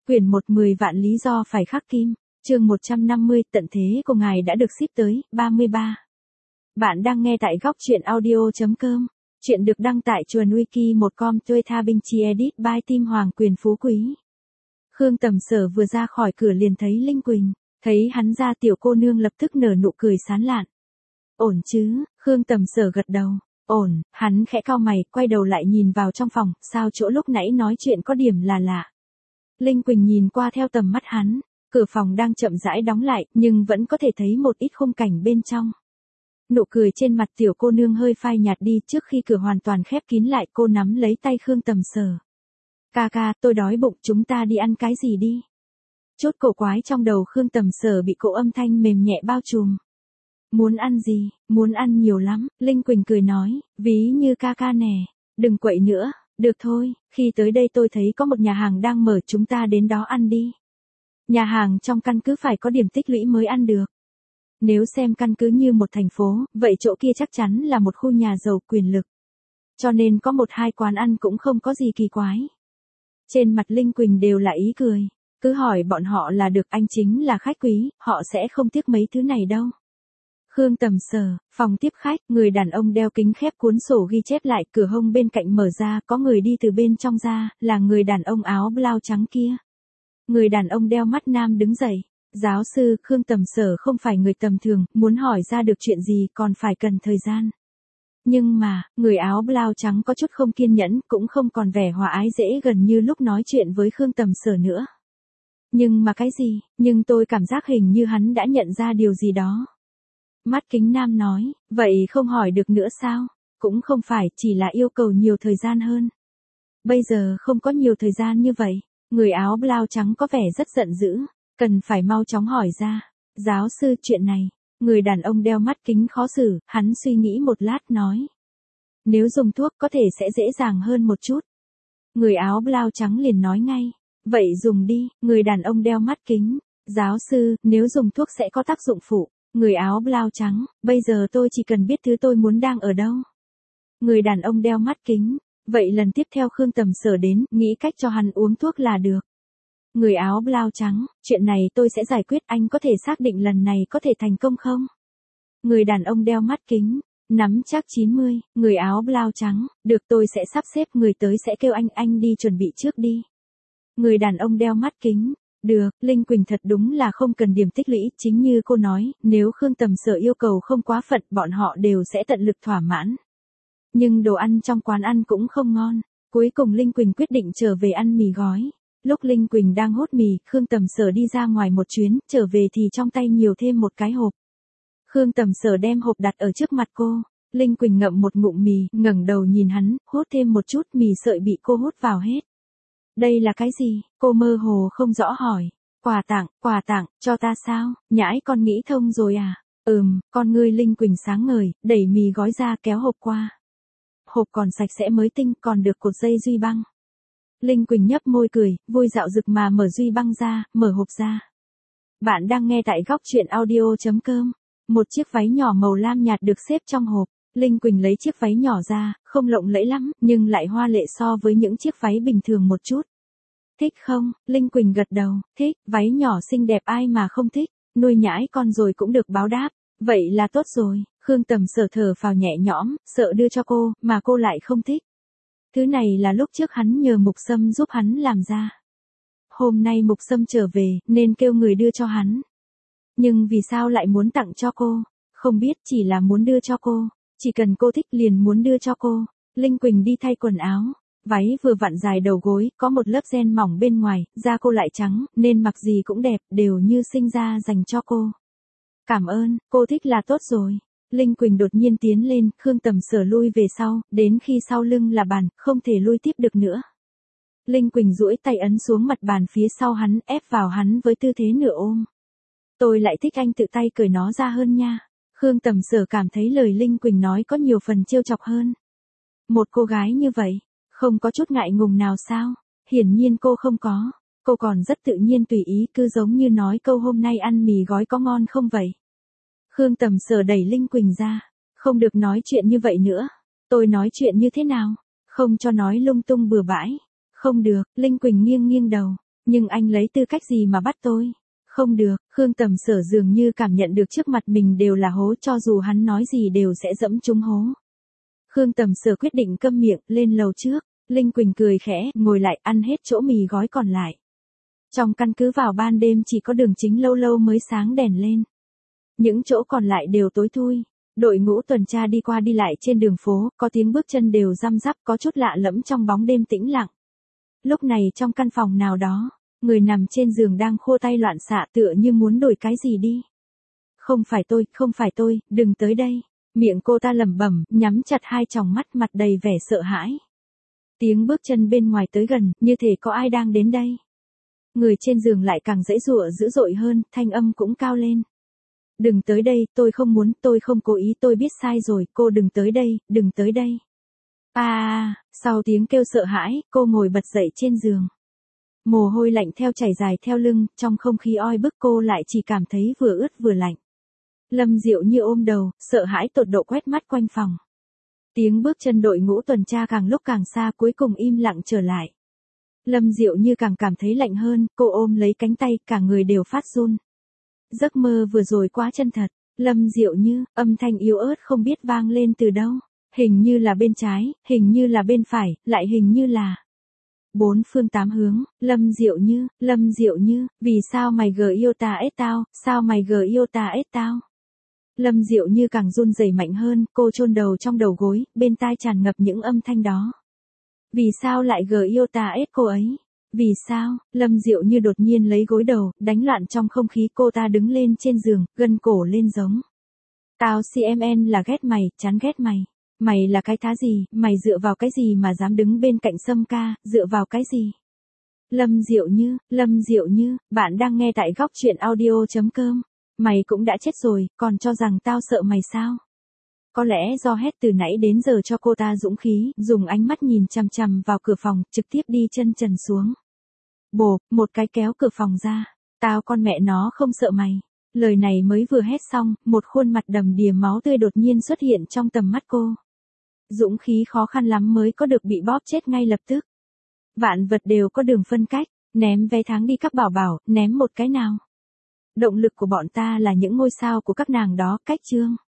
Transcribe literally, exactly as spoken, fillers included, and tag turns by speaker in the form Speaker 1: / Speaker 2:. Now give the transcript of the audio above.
Speaker 1: Quyển một mười vạn lý do phải khắc kim, chương một trăm năm mươi, tận thế của ngài đã được ship tới, ba mươi ba. Bạn đang nghe tại góc truyện audio chấm com. Chuyện được đăng tại chuồn wiki một com tuê tha binh chi edit by Tim Hoàng Quyền Phú Quý. Khương Tầm Sở vừa ra khỏi cửa liền thấy Linh Quỳnh, thấy hắn ra tiểu cô nương lập tức nở nụ cười sán lạn. Ổn chứ, Khương Tầm Sở gật đầu, ổn, hắn khẽ cau mày, quay đầu lại nhìn vào trong phòng, sao chỗ lúc nãy nói chuyện có điểm là lạ. Linh Quỳnh nhìn qua theo tầm mắt hắn, cửa phòng đang chậm rãi đóng lại, nhưng vẫn có thể thấy một ít khung cảnh bên trong. Nụ cười trên mặt tiểu cô nương hơi phai nhạt đi, trước khi cửa hoàn toàn khép kín lại, cô nắm lấy tay Khương Tầm Sở. Ca ca, tôi đói bụng, chúng ta đi ăn cái gì đi? Chốt cổ quái trong đầu Khương Tầm Sở bị cỗ âm thanh mềm nhẹ bao trùm. Muốn ăn gì, muốn ăn nhiều lắm, Linh Quỳnh cười nói, ví như ca ca nè, đừng quậy nữa, được thôi, khi tới đây tôi thấy có một nhà hàng đang mở, chúng ta đến đó ăn đi. Nhà hàng trong căn cứ phải có điểm tích lũy mới ăn được. Nếu xem căn cứ như một thành phố, vậy chỗ kia chắc chắn là một khu nhà giàu quyền lực. Cho nên có một hai quán ăn cũng không có gì kỳ quái. Trên mặt Linh Quỳnh đều là ý cười, cứ hỏi bọn họ là được, anh chính là khách quý, họ sẽ không tiếc mấy thứ này đâu. Khương Tầm Sở, phòng tiếp khách, người đàn ông đeo kính khép cuốn sổ ghi chép lại, cửa hông bên cạnh mở ra, có người đi từ bên trong ra, là người đàn ông áo blau trắng kia. Người đàn ông đeo mắt nam đứng dậy, giáo sư, Khương Tầm Sở không phải người tầm thường, muốn hỏi ra được chuyện gì còn phải cần thời gian. Nhưng mà, người áo blau trắng có chút không kiên nhẫn, cũng không còn vẻ hòa ái dễ gần như lúc nói chuyện với Khương Tầm Sở nữa. Nhưng mà cái gì, nhưng tôi cảm giác hình như hắn đã nhận ra điều gì đó. Mắt kính nam nói, vậy không hỏi được nữa sao? Cũng không phải, chỉ là yêu cầu nhiều thời gian hơn. Bây giờ không có nhiều thời gian như vậy. Người áo blau trắng có vẻ rất giận dữ, cần phải mau chóng hỏi ra. Giáo sư, chuyện này, người đàn ông đeo mắt kính khó xử, hắn suy nghĩ một lát nói. Nếu dùng thuốc có thể sẽ dễ dàng hơn một chút. Người áo blau trắng liền nói ngay, vậy dùng đi, người đàn ông đeo mắt kính. Giáo sư, nếu dùng thuốc sẽ có tác dụng phụ. Người áo blau trắng, bây giờ tôi chỉ cần biết thứ tôi muốn đang ở đâu. Người đàn ông đeo mắt kính, vậy lần tiếp theo Khương Tầm Sở đến, nghĩ cách cho hắn uống thuốc là được. Người áo blau trắng, chuyện này tôi sẽ giải quyết, anh có thể xác định lần này có thể thành công không? Người đàn ông đeo mắt kính, nắm chắc chín mươi, người áo blau trắng, được, tôi sẽ sắp xếp người tới sẽ kêu anh, anh đi chuẩn bị trước đi. Người đàn ông đeo mắt kính. Được, Linh Quỳnh thật đúng là không cần điểm tích lũy, chính như cô nói, nếu Khương Tầm Sở yêu cầu không quá phận, bọn họ đều sẽ tận lực thỏa mãn. Nhưng đồ ăn trong quán ăn cũng không ngon, cuối cùng Linh Quỳnh quyết định trở về ăn mì gói. Lúc Linh Quỳnh đang hốt mì, Khương Tầm Sở đi ra ngoài một chuyến, trở về thì trong tay nhiều thêm một cái hộp. Khương Tầm Sở đem hộp đặt ở trước mặt cô, Linh Quỳnh ngậm một ngụm mì, ngẩng đầu nhìn hắn, hốt thêm một chút, mì sợi bị cô hút vào hết. Đây là cái gì? Cô mơ hồ không rõ hỏi. Quà tặng, quà tặng, cho ta sao? Nhãi con nghĩ thông rồi à? Ừm, con ngươi Linh Quỳnh sáng ngời, đẩy mì gói ra kéo hộp qua. Hộp còn sạch sẽ mới tinh, còn được cột dây duy băng. Linh Quỳnh nhấp môi cười, vui dạo dực mà mở duy băng ra, mở hộp ra. Bạn đang nghe tại góc truyện audio chấm com. Một chiếc váy nhỏ màu lam nhạt được xếp trong hộp. Linh Quỳnh lấy chiếc váy nhỏ ra, không lộng lẫy lắm, nhưng lại hoa lệ so với những chiếc váy bình thường một chút. Thích không? Linh Quỳnh gật đầu, thích, váy nhỏ xinh đẹp ai mà không thích, nuôi nhãi con rồi cũng được báo đáp, vậy là tốt rồi. Khương Tầm Sở thở phào nhẹ nhõm, sợ đưa cho cô, mà cô lại không thích. Thứ này là lúc trước hắn nhờ Mục Sâm giúp hắn làm ra. Hôm nay Mục Sâm trở về, nên kêu người đưa cho hắn. Nhưng vì sao lại muốn tặng cho cô? Không biết, chỉ là muốn đưa cho cô. Chỉ cần cô thích liền muốn đưa cho cô. Linh Quỳnh đi thay quần áo. Váy vừa vặn dài đầu gối, có một lớp ren mỏng bên ngoài, da cô lại trắng, nên mặc gì cũng đẹp, đều như sinh ra dành cho cô. Cảm ơn, cô thích là tốt rồi. Linh Quỳnh đột nhiên tiến lên, Khương Tầm Sở lui về sau, đến khi sau lưng là bàn, không thể lui tiếp được nữa. Linh Quỳnh duỗi tay ấn xuống mặt bàn phía sau hắn, ép vào hắn với tư thế nửa ôm. Tôi lại thích anh tự tay cởi nó ra hơn nha. Khương Tầm Sở cảm thấy lời Linh Quỳnh nói có nhiều phần trêu chọc hơn. Một cô gái như vậy, không có chút ngại ngùng nào sao? Hiển nhiên cô không có. Cô còn rất tự nhiên tùy ý, cứ giống như nói câu hôm nay ăn mì gói có ngon không vậy. Khương Tầm Sở đẩy Linh Quỳnh ra. Không được nói chuyện như vậy nữa. Tôi nói chuyện như thế nào? Không cho nói lung tung bừa bãi. Không được, Linh Quỳnh nghiêng nghiêng đầu. Nhưng anh lấy tư cách gì mà bắt tôi? Không được, Khương Tầm Sở dường như cảm nhận được trước mặt mình đều là hố, cho dù hắn nói gì đều sẽ dẫm trúng hố. Khương Tầm Sở quyết định câm miệng, lên lầu trước. Linh Quỳnh cười khẽ, ngồi lại ăn hết chỗ mì gói còn lại. Trong căn cứ vào ban đêm chỉ có đường chính lâu lâu mới sáng đèn lên. Những chỗ còn lại đều tối thui. Đội ngũ tuần tra đi qua đi lại trên đường phố, có tiếng bước chân đều răm rắp, có chút lạ lẫm trong bóng đêm tĩnh lặng. Lúc này trong căn phòng nào đó, người nằm trên giường đang khô tay loạn xạ tựa như muốn đổi cái gì đi. Không phải tôi, không phải tôi, đừng tới đây. Miệng cô ta lẩm bẩm, nhắm chặt hai tròng mắt, mặt đầy vẻ sợ hãi. Tiếng bước chân bên ngoài tới gần, như thể có ai đang đến đây. Người trên giường lại càng giãy giụa dữ dội hơn, thanh âm cũng cao lên. Đừng tới đây, tôi không muốn, tôi không cố ý, tôi biết sai rồi, cô đừng tới đây, đừng tới đây. À, à, sau tiếng kêu sợ hãi, cô ngồi bật dậy trên giường. Mồ hôi lạnh theo chảy dài theo lưng, trong không khí oi bức cô lại chỉ cảm thấy vừa ướt vừa lạnh. Lâm Diệu Như ôm đầu, sợ hãi tột độ quét mắt quanh phòng. Tiếng bước chân đội ngũ tuần tra càng lúc càng xa, cuối cùng im lặng trở lại. Lâm Diệu Như càng cảm thấy lạnh hơn, cô ôm lấy cánh tay, cả người đều phát run. Giấc mơ vừa rồi quá chân thật. Lâm Diệu Như, âm thanh yếu ớt không biết vang lên từ đâu. Hình như là bên trái, hình như là bên phải, lại hình như là bốn phương tám hướng. Lâm Diệu Như, Lâm Diệu Như, vì sao mày gờ yêu ta ết tao, sao mày gờ yêu ta ết tao. Lâm Diệu Như càng run rẩy mạnh hơn, cô chôn đầu trong đầu gối, bên tai tràn ngập những âm thanh đó. Vì sao lại gờ yêu ta ết cô ấy? Vì sao? Lâm Diệu Như đột nhiên lấy gối đầu, đánh loạn trong không khí, cô ta đứng lên trên giường, gân cổ lên giống. Tao xê em en là ghét mày, chán ghét mày. Mày là cái thá gì, mày dựa vào cái gì mà dám đứng bên cạnh Sâm Ca, dựa vào cái gì? Lâm Diệu Như, Lâm Diệu Như, bạn đang nghe tại góc truyện audio chấm com. Mày cũng đã chết rồi, còn cho rằng tao sợ mày sao? Có lẽ do hét từ nãy đến giờ cho cô ta dũng khí, dùng ánh mắt nhìn chằm chằm vào cửa phòng, trực tiếp đi chân trần xuống. Bộp, một cái kéo cửa phòng ra. Tao con mẹ nó không sợ mày. Lời này mới vừa hét xong, một khuôn mặt đầm đìa máu tươi đột nhiên xuất hiện trong tầm mắt cô. Dũng khí khó khăn lắm mới có được bị bóp chết ngay lập tức. Vạn vật đều có đường phân cách, ném vé tháng đi các bảo bảo, ném một cái nào. Động lực của bọn ta là những ngôi sao của các nàng đó, cách chương.